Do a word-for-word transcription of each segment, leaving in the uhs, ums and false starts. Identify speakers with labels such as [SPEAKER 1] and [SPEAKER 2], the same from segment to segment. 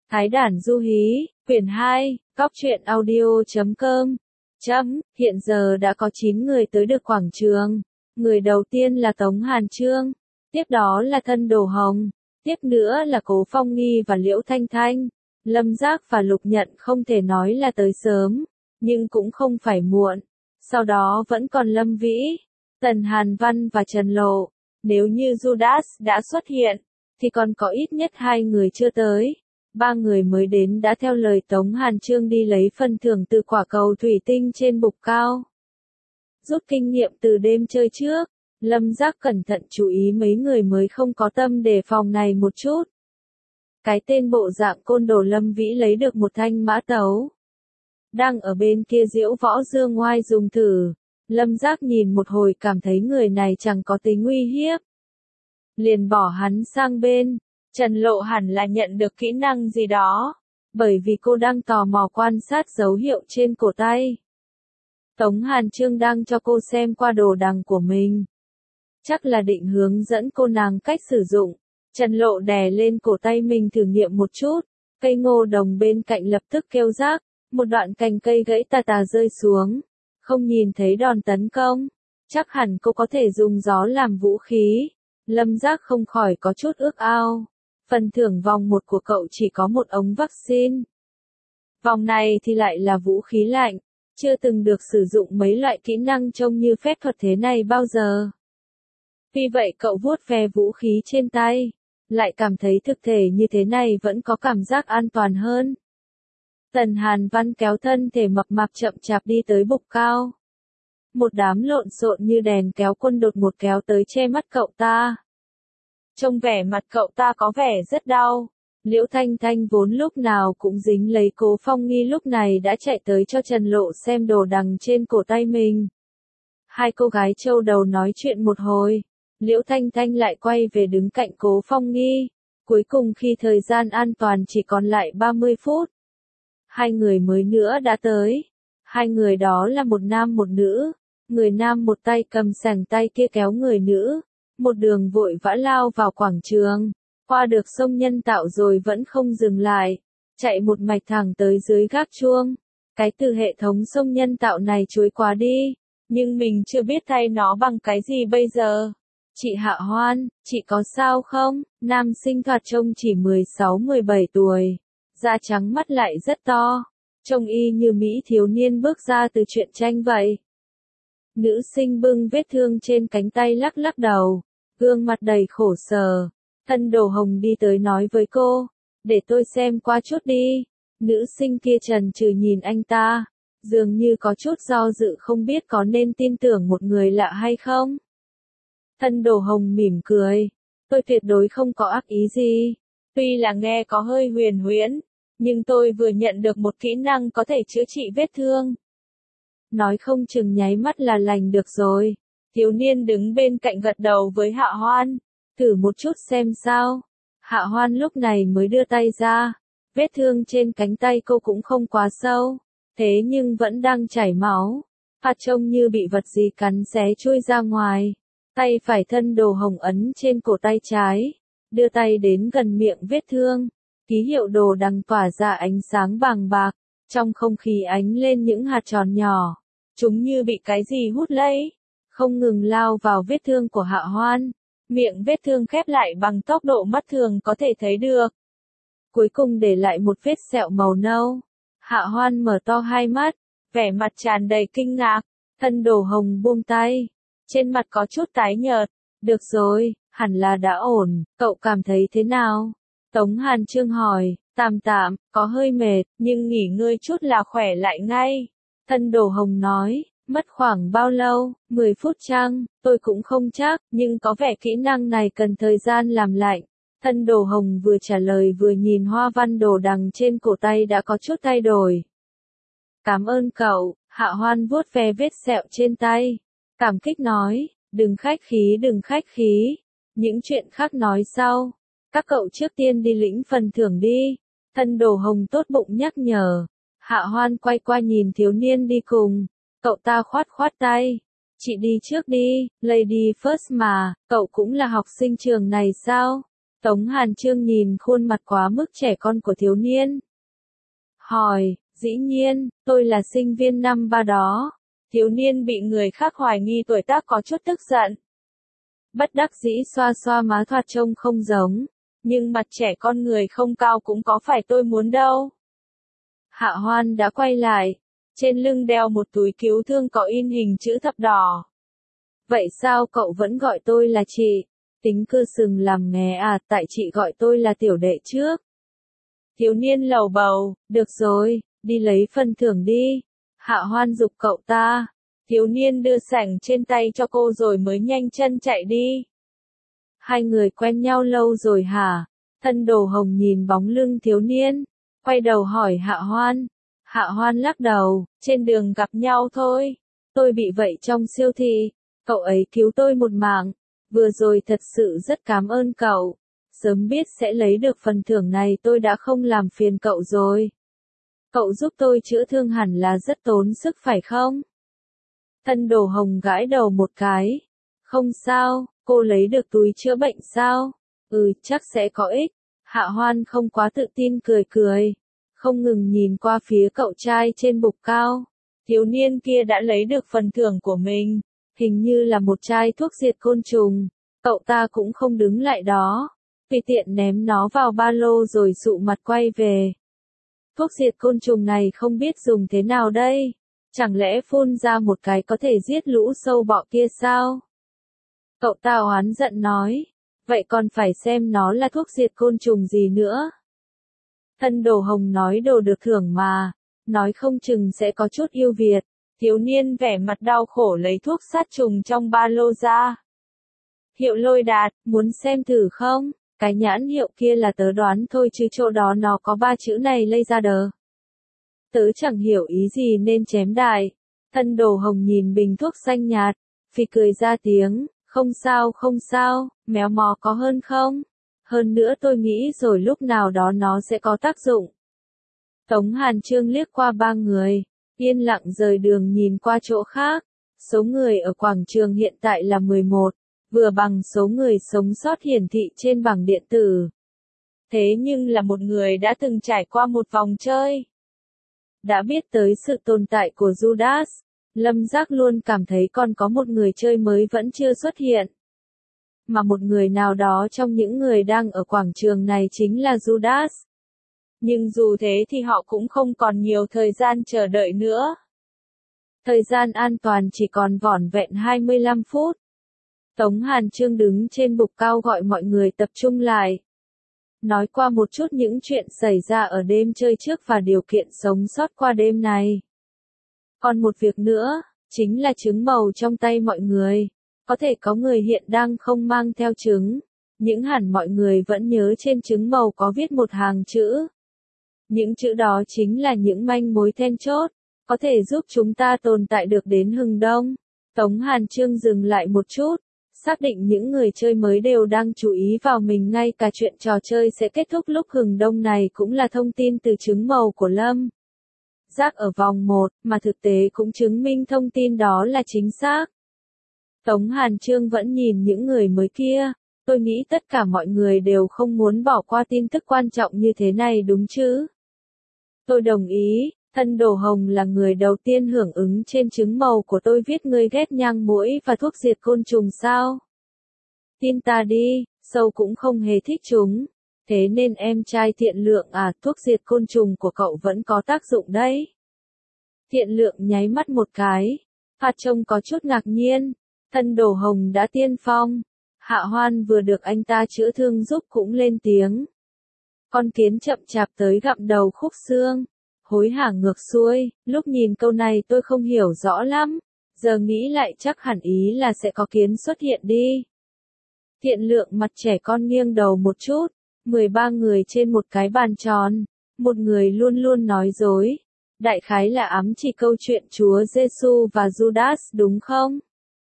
[SPEAKER 1] Thái Đản Du Hí, quyển hai, Cóc truyện audio chấm com. Chấm, hiện giờ đã có chín người tới được quảng trường. Người đầu tiên là Tống Hàn Trương, tiếp đó là Thân Đồ Hồng, tiếp nữa là Cố Phong Nghi và Liễu Thanh Thanh. Lâm Giác và Lục Nhận không thể nói là tới sớm, nhưng cũng không phải muộn. Sau đó vẫn còn Lâm Vĩ, Tần Hàn Văn và Trần Lộ. Nếu như Judas đã xuất hiện, thì còn có ít nhất hai người chưa tới. Ba người mới đến đã theo lời Tống Hàn Trương đi lấy phần thưởng từ quả cầu thủy tinh trên bục cao. Rút kinh nghiệm từ đêm chơi trước, Lâm Giác cẩn thận chú ý mấy người mới không có tâm đề phòng này một chút. Cái tên bộ dạng côn đồ Lâm Vĩ lấy được một thanh mã tấu. Đang ở bên kia Diễu Võ Dương Ngoai dùng thử. Lâm Giác nhìn một hồi cảm thấy người này chẳng có tính uy hiếp. Liền bỏ hắn sang bên. Trần Lộ hẳn là nhận được kỹ năng gì đó, bởi vì cô đang tò mò quan sát dấu hiệu trên cổ tay. Tống Hàn Trương đang cho cô xem qua đồ đằng của mình. Chắc là định hướng dẫn cô nàng cách sử dụng. Trần Lộ đè lên cổ tay mình thử nghiệm một chút. Cây ngô đồng bên cạnh lập tức kêu rác, một đoạn cành cây gãy tà tà rơi xuống. Không nhìn thấy đòn tấn công, chắc hẳn cô có thể dùng gió làm vũ khí. Lâm Giác không khỏi có chút ước ao. Phần thưởng vòng một của cậu chỉ có một ống vaccine. Vòng này thì lại là vũ khí lạnh, chưa từng được sử dụng mấy loại kỹ năng trông như phép thuật thế này bao giờ. Vì vậy cậu vuốt ve vũ khí trên tay, lại cảm thấy thực thể như thế này vẫn có cảm giác an toàn hơn. Tần Hàn Văn kéo thân thể mập mạp chậm chạp đi tới bục cao. Một đám lộn xộn như đèn kéo quân đột ngột kéo tới che mắt cậu ta. Trông vẻ mặt cậu ta có vẻ rất đau. Liễu Thanh Thanh vốn lúc nào cũng dính lấy Cố Phong Nghi lúc này đã chạy tới cho Trần Lộ xem đồ đằng trên cổ tay mình. Hai cô gái trâu đầu nói chuyện một hồi. Liễu Thanh Thanh lại quay về đứng cạnh Cố Phong Nghi. Cuối cùng khi thời gian an toàn chỉ còn lại ba mươi phút. Hai người mới nữa đã tới. Hai người đó là một nam một nữ. Người nam một tay cầm sành tay kia kéo người nữ. Một đường vội vã lao vào quảng trường, qua được sông Nhân Tạo rồi vẫn không dừng lại, chạy một mạch thẳng tới dưới gác chuông. Cái từ hệ thống sông Nhân Tạo này chuối quá đi, nhưng mình chưa biết thay nó bằng cái gì bây giờ. Chị Hạ Hoan, chị có sao không? Nam sinh thoạt trông chỉ mười sáu mười bảy tuổi, da trắng mắt lại rất to, trông y như Mỹ thiếu niên bước ra từ truyện tranh vậy. Nữ sinh bưng vết thương trên cánh tay lắc lắc đầu, gương mặt đầy khổ sở. Thân Đồ Hồng đi tới nói với cô, để tôi xem qua chút đi. Nữ sinh kia chần chừ nhìn anh ta, dường như có chút do dự không biết có nên tin tưởng một người lạ hay không. Thân Đồ Hồng mỉm cười, tôi tuyệt đối không có ác ý gì. Tuy là nghe có hơi huyền huyễn, nhưng tôi vừa nhận được một kỹ năng có thể chữa trị vết thương. Nói không chừng nháy mắt là lành được rồi. Thiếu niên đứng bên cạnh gật đầu với Hạ Hoan, thử một chút xem sao. Hạ Hoan lúc này mới đưa tay ra, vết thương trên cánh tay cô cũng không quá sâu, thế nhưng vẫn đang chảy máu, phát trông như bị vật gì cắn xé chui ra ngoài. Tay phải Thân Đồ Hồng ấn trên cổ tay trái, đưa tay đến gần miệng vết thương, ký hiệu đồ đằng tỏa ra ánh sáng vàng bạc, trong không khí ánh lên những hạt tròn nhỏ, chúng như bị cái gì hút lấy. Không ngừng lao vào vết thương của Hạ Hoan, miệng vết thương khép lại bằng tốc độ mắt thường có thể thấy được. Cuối cùng để lại một vết sẹo màu nâu. Hạ Hoan mở to hai mắt, vẻ mặt tràn đầy kinh ngạc. Thân Đồ Hồng buông tay, trên mặt có chút tái nhợt. Được rồi, hẳn là đã ổn, cậu cảm thấy thế nào? Tống Hàn Trương hỏi, tạm tạm, có hơi mệt, nhưng nghỉ ngơi chút là khỏe lại ngay. Thân Đồ Hồng nói. Mất khoảng bao lâu, mười phút chăng, tôi cũng không chắc, nhưng có vẻ kỹ năng này cần thời gian làm lạnh. Thân Đồ Hồng vừa trả lời vừa nhìn hoa văn đồ đằng trên cổ tay đã có chút thay đổi. Cảm ơn cậu, Hạ Hoan vuốt ve vết sẹo trên tay. Cảm kích nói, đừng khách khí đừng khách khí, những chuyện khác nói sau. Các cậu trước tiên đi lĩnh phần thưởng đi. Thân Đồ Hồng tốt bụng nhắc nhở. Hạ Hoan quay qua nhìn thiếu niên đi cùng. Cậu ta khoát khoát tay. Chị đi trước đi, Lady First mà, cậu cũng là học sinh trường này sao? Tống Hàn Chương nhìn khuôn mặt quá mức trẻ con của thiếu niên. Hỏi, dĩ nhiên, tôi là sinh viên năm ba đó. Thiếu niên bị người khác hoài nghi tuổi tác có chút tức giận. Bất đắc dĩ xoa xoa má thoạt trông không giống. Nhưng mặt trẻ con người không cao cũng có phải tôi muốn đâu. Hạ Hoan đã quay lại. Trên lưng đeo một túi cứu thương có in hình chữ thập đỏ. Vậy sao cậu vẫn gọi tôi là chị? Tính cư sừng làm nghé à, tại chị gọi tôi là tiểu đệ trước. Thiếu niên lầu bầu, được rồi, đi lấy phần thưởng đi. Hạ Hoan giục cậu ta. Thiếu niên đưa sảnh trên tay cho cô rồi mới nhanh chân chạy đi. Hai người quen nhau lâu rồi hả? Thân Đồ Hồng nhìn bóng lưng thiếu niên, quay đầu hỏi Hạ Hoan. Hạ Hoan lắc đầu, trên đường gặp nhau thôi. Tôi bị vậy trong siêu thị, cậu ấy cứu tôi một mạng. Vừa rồi thật sự rất cảm ơn cậu. Sớm biết sẽ lấy được phần thưởng này tôi đã không làm phiền cậu rồi. Cậu giúp tôi chữa thương hẳn là rất tốn sức phải không? Thân Đồ Hồng gãi đầu một cái. Không sao, cô lấy được túi chữa bệnh sao? Ừ, chắc sẽ có ích. Hạ Hoan không quá tự tin cười cười. Không ngừng nhìn qua phía cậu trai trên bục cao. Thiếu niên kia đã lấy được phần thưởng của mình. Hình như là một chai thuốc diệt côn trùng. Cậu ta cũng không đứng lại đó. Tùy tiện ném nó vào ba lô rồi sụ mặt quay về. Thuốc diệt côn trùng này không biết dùng thế nào đây? Chẳng lẽ phun ra một cái có thể giết lũ sâu bọ kia sao? Cậu ta oán giận nói. Vậy còn phải xem nó là thuốc diệt côn trùng gì nữa. Thân Đồ Hồng nói đồ được thưởng mà. Nói không chừng sẽ có chút ưu việt. Thiếu niên vẻ mặt đau khổ lấy thuốc sát trùng trong ba lô ra. Hiệu Lôi Đạt, muốn xem thử không? Cái nhãn hiệu kia là tớ đoán thôi chứ chỗ đó nó có ba chữ này lây ra đờ. Tớ chẳng hiểu ý gì nên chém đại. Thân Đồ Hồng nhìn bình thuốc xanh nhạt, phì cười ra tiếng, không sao không sao, méo mó có hơn không? Hơn nữa tôi nghĩ rồi lúc nào đó nó sẽ có tác dụng. Tống Hàn Chương liếc qua ba người, yên lặng rời đường nhìn qua chỗ khác. Số người ở quảng trường hiện tại là mười một, vừa bằng số người sống sót hiển thị trên bảng điện tử. Thế nhưng là một người đã từng trải qua một vòng chơi. Đã biết tới sự tồn tại của Judas, Lâm Giác luôn cảm thấy còn có một người chơi mới vẫn chưa xuất hiện. Mà một người nào đó trong những người đang ở quảng trường này chính là Judas. Nhưng dù thế thì họ cũng không còn nhiều thời gian chờ đợi nữa. Thời gian an toàn chỉ còn vỏn vẹn hai mươi lăm phút. Tống Hàn Chương đứng trên bục cao gọi mọi người tập trung lại. Nói qua một chút những chuyện xảy ra ở đêm chơi trước và điều kiện sống sót qua đêm này. Còn một việc nữa, chính là trứng màu trong tay mọi người. Có thể có người hiện đang không mang theo trứng. Những hẳn mọi người vẫn nhớ trên trứng màu có viết một hàng chữ. Những chữ đó chính là những manh mối then chốt, có thể giúp chúng ta tồn tại được đến hừng đông. Tống Hàn Chương dừng lại một chút, xác định những người chơi mới đều đang chú ý vào mình, ngay cả chuyện trò chơi sẽ kết thúc lúc hừng đông này cũng là thông tin từ trứng màu của Lâm Giác ở vòng một, mà thực tế cũng chứng minh thông tin đó là chính xác. Tống Hàn Chương vẫn nhìn những người mới kia, tôi nghĩ tất cả mọi người đều không muốn bỏ qua tin tức quan trọng như thế này đúng chứ? Tôi đồng ý, Thân Đồ Hồng là người đầu tiên hưởng ứng trên trứng màu của tôi viết ngươi ghét nhang muỗi và thuốc diệt côn trùng sao? Tin ta đi, sâu cũng không hề thích chúng. Thế nên em trai Thiện Lượng à, thuốc diệt côn trùng của cậu vẫn có tác dụng đấy. Thiện Lượng nháy mắt một cái, Phát trông có chút ngạc nhiên. Thân Đồ Hồng đã tiên phong. Hạ Hoan vừa được anh ta chữa thương giúp cũng lên tiếng. Con kiến chậm chạp tới gặm đầu khúc xương. Hối hả ngược xuôi, lúc nhìn câu này tôi không hiểu rõ lắm. Giờ nghĩ lại chắc hẳn ý là sẽ có kiến xuất hiện đi. Thiện Lượng mặt trẻ con nghiêng đầu một chút. mười ba người trên một cái bàn tròn. Một người luôn luôn nói dối. Đại khái là ám chỉ câu chuyện Chúa Giêsu và Judas đúng không?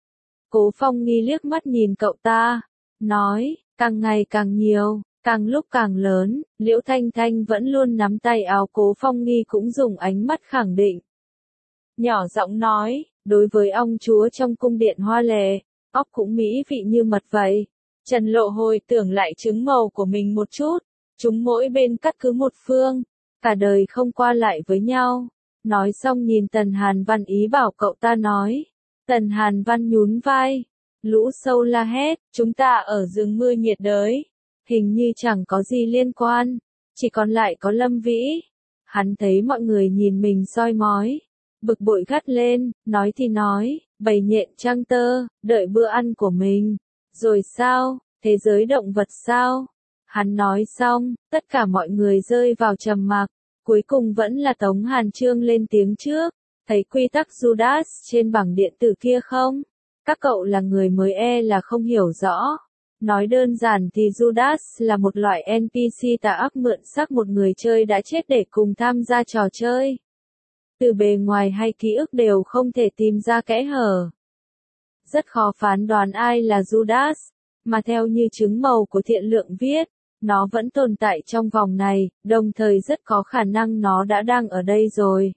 [SPEAKER 1] Cố Phong Nghi liếc mắt nhìn cậu ta. Nói, càng ngày càng nhiều. Càng lúc càng lớn, Liễu Thanh Thanh vẫn luôn nắm tay áo Cố Phong Nghi cũng dùng ánh mắt khẳng định. Nhỏ giọng nói, đối với ông chúa trong cung điện hoa lệ, óc cũng mỹ vị như mật vậy. Trần Lộ hồi tưởng lại chứng màu của mình một chút, chúng mỗi bên cắt cứ một phương, cả đời không qua lại với nhau. Nói xong nhìn Tần Hàn Văn ý bảo cậu ta nói. Tần Hàn Văn nhún vai. Lũ sâu la hét, chúng ta ở rừng mưa nhiệt đới. Hình như chẳng có gì liên quan, chỉ còn lại có Lâm Vĩ. Hắn thấy mọi người nhìn mình soi mói, bực bội gắt lên, nói thì nói, bầy nhện trăng tơ, đợi bữa ăn của mình. Rồi sao, thế giới động vật sao? Hắn nói xong, tất cả mọi người rơi vào trầm mặc, cuối cùng vẫn là Tống Hàn Trương lên tiếng trước, thấy quy tắc Judas trên bảng điện tử kia không? Các cậu là người mới e là không hiểu rõ. Nói đơn giản thì Judas là một loại en pê xê tà ác mượn xác một người chơi đã chết để cùng tham gia trò chơi. Từ bề ngoài hay ký ức đều không thể tìm ra kẽ hở. Rất khó phán đoán ai là Judas, mà theo như chứng màu của thiện lượng viết, nó vẫn tồn tại trong vòng này, đồng thời rất có khả năng nó đã đang ở đây rồi.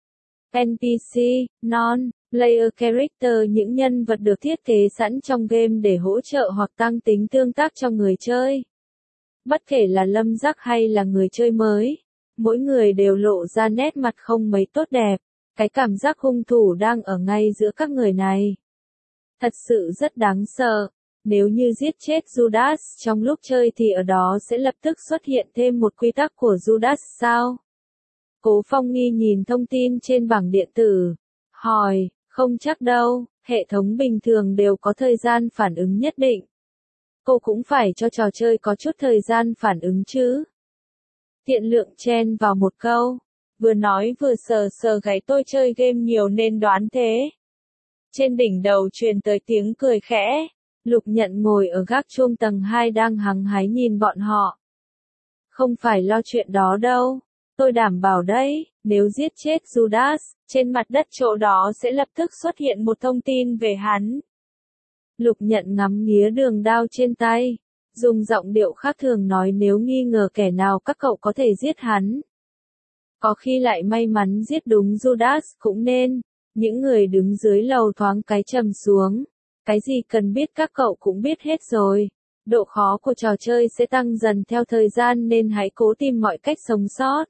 [SPEAKER 1] en pê xê, Non-Player Character, những nhân vật được thiết kế sẵn trong game để hỗ trợ hoặc tăng tính tương tác cho người chơi. Bất kể là lâm giác hay là người chơi mới, mỗi người đều lộ ra nét mặt không mấy tốt đẹp, cái cảm giác hung thủ đang ở ngay giữa các người này. Thật sự rất đáng sợ. Nếu như giết chết Judas trong lúc chơi thì ở đó sẽ lập tức xuất hiện thêm một quy tắc của Judas sao? Cố Phong Nghi nhìn thông tin trên bảng điện tử, hỏi, không chắc đâu, hệ thống bình thường đều có thời gian phản ứng nhất định. Cô cũng phải cho trò chơi có chút thời gian phản ứng chứ. Tiện lượng chen vào một câu, vừa nói vừa sờ sờ gáy, tôi chơi game nhiều nên đoán thế. Trên đỉnh đầu truyền tới tiếng cười khẽ. Lục Nhận ngồi ở gác chuông tầng hai đang hăng hái nhìn bọn họ. Không phải lo chuyện đó đâu, tôi đảm bảo đấy, nếu giết chết Judas, trên mặt đất chỗ đó sẽ lập tức xuất hiện một thông tin về hắn. Lục Nhận ngắm nghía đường đao trên tay, dùng giọng điệu khác thường nói, nếu nghi ngờ kẻ nào các cậu có thể giết hắn. Có khi lại may mắn giết đúng Judas cũng nên. Những người đứng dưới lầu thoáng cái trầm xuống. Cái gì cần biết các cậu cũng biết hết rồi. Độ khó của trò chơi sẽ tăng dần theo thời gian nên hãy cố tìm mọi cách sống sót.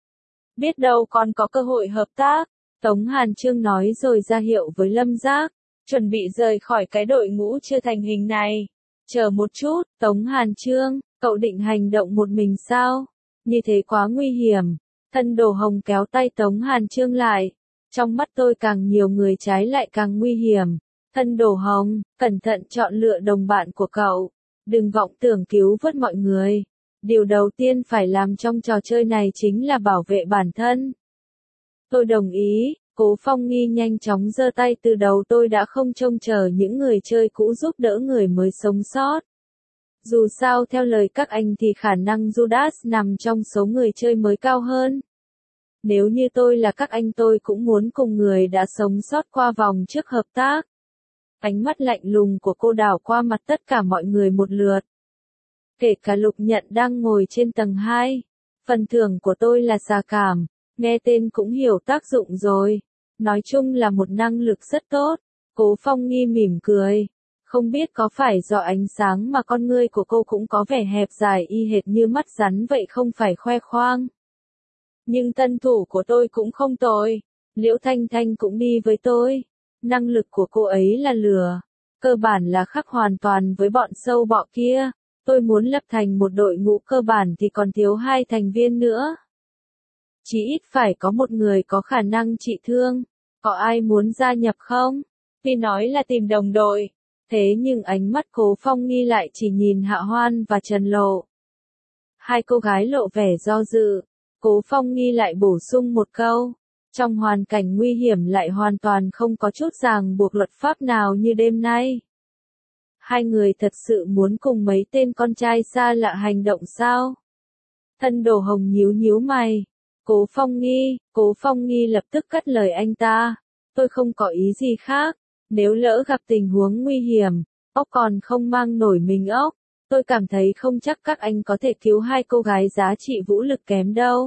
[SPEAKER 1] Biết đâu còn có cơ hội hợp tác. Tống Hàn Trương nói rồi ra hiệu với Lâm Giác, chuẩn bị rời khỏi cái đội ngũ chưa thành hình này. Chờ một chút, Tống Hàn Trương, cậu định hành động một mình sao? Như thế quá nguy hiểm. Thân Đồ Hồng kéo tay Tống Hàn Trương lại. Trong mắt tôi càng nhiều người trái lại càng nguy hiểm. Thân Đồ Hồng, cẩn thận chọn lựa đồng bạn của cậu. Đừng vọng tưởng cứu vớt mọi người. Điều đầu tiên phải làm trong trò chơi này chính là bảo vệ bản thân. Tôi đồng ý. Cố Phong Nghi nhanh chóng giơ tay, từ đầu tôi đã không trông chờ những người chơi cũ giúp đỡ người mới sống sót. Dù sao theo lời các anh thì khả năng Judas nằm trong số người chơi mới cao hơn. Nếu như tôi là các anh tôi cũng muốn cùng người đã sống sót qua vòng trước hợp tác. Ánh mắt lạnh lùng của cô đảo qua mặt tất cả mọi người một lượt. Kể cả Lục Nhận đang ngồi trên tầng hai. Phần thưởng của tôi là xà cảm, nghe tên cũng hiểu tác dụng rồi. Nói chung là một năng lực rất tốt. Cố Phong Nghi mỉm cười. Không biết có phải do ánh sáng mà con ngươi của cô cũng có vẻ hẹp dài y hệt như mắt rắn vậy, không phải khoe khoang. Nhưng tân thủ của tôi cũng không tồi. Liễu Thanh Thanh cũng đi với tôi. Năng lực của cô ấy là lửa. Cơ bản là khác hoàn toàn với bọn sâu bọ kia. Tôi muốn lập thành một đội ngũ cơ bản thì còn thiếu hai thành viên nữa. Chỉ ít phải có một người có khả năng trị thương. Có ai muốn gia nhập không? Vì nói là tìm đồng đội. Thế nhưng ánh mắt Cố Phong Nghi lại chỉ nhìn Hạ Hoan và Trần Lộ. Hai cô gái lộ vẻ do dự. Cố Phong Nghi lại bổ sung một câu. Trong hoàn cảnh nguy hiểm lại hoàn toàn không có chút ràng buộc luật pháp nào như đêm nay. Hai người thật sự muốn cùng mấy tên con trai xa lạ hành động sao? Thân Đồ Hồng nhíu nhíu mày. Cố Phong Nghi, Cố Phong Nghi lập tức cắt lời anh ta. Tôi không có ý gì khác. Nếu lỡ gặp tình huống nguy hiểm, ốc còn không mang nổi mình ốc. Tôi cảm thấy không chắc các anh có thể cứu hai cô gái giá trị vũ lực kém đâu.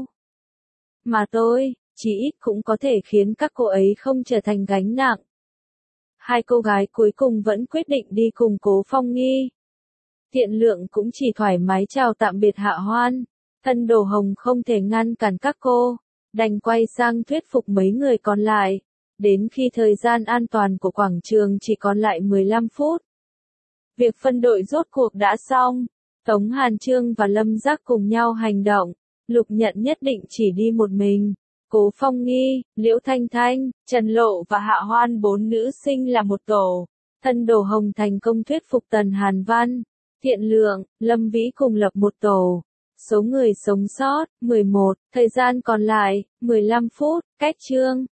[SPEAKER 1] Mà tôi, chỉ ít cũng có thể khiến các cô ấy không trở thành gánh nặng. Hai cô gái cuối cùng vẫn quyết định đi cùng Cố Phong Nghi. Thiện Lượng cũng chỉ thoải mái chào tạm biệt Hạ Hoan. Thân Đồ Hồng không thể ngăn cản các cô, đành quay sang thuyết phục mấy người còn lại. Đến khi thời gian an toàn của quảng trường chỉ còn lại mười lăm phút. Việc phân đội rốt cuộc đã xong. Tống Hàn Trương và Lâm Giác cùng nhau hành động. Lục Nhận nhất định chỉ đi một mình. Cố Phong Nghi, Liễu Thanh Thanh, Trần Lộ và Hạ Hoan bốn nữ sinh là một tổ. Thân Đồ Hồng thành công thuyết phục Tần Hàn Văn, Thiện Lượng, Lâm Vĩ cùng lập một tổ. Số người sống sót, mười một, thời gian còn lại, mười lăm phút, cách chương.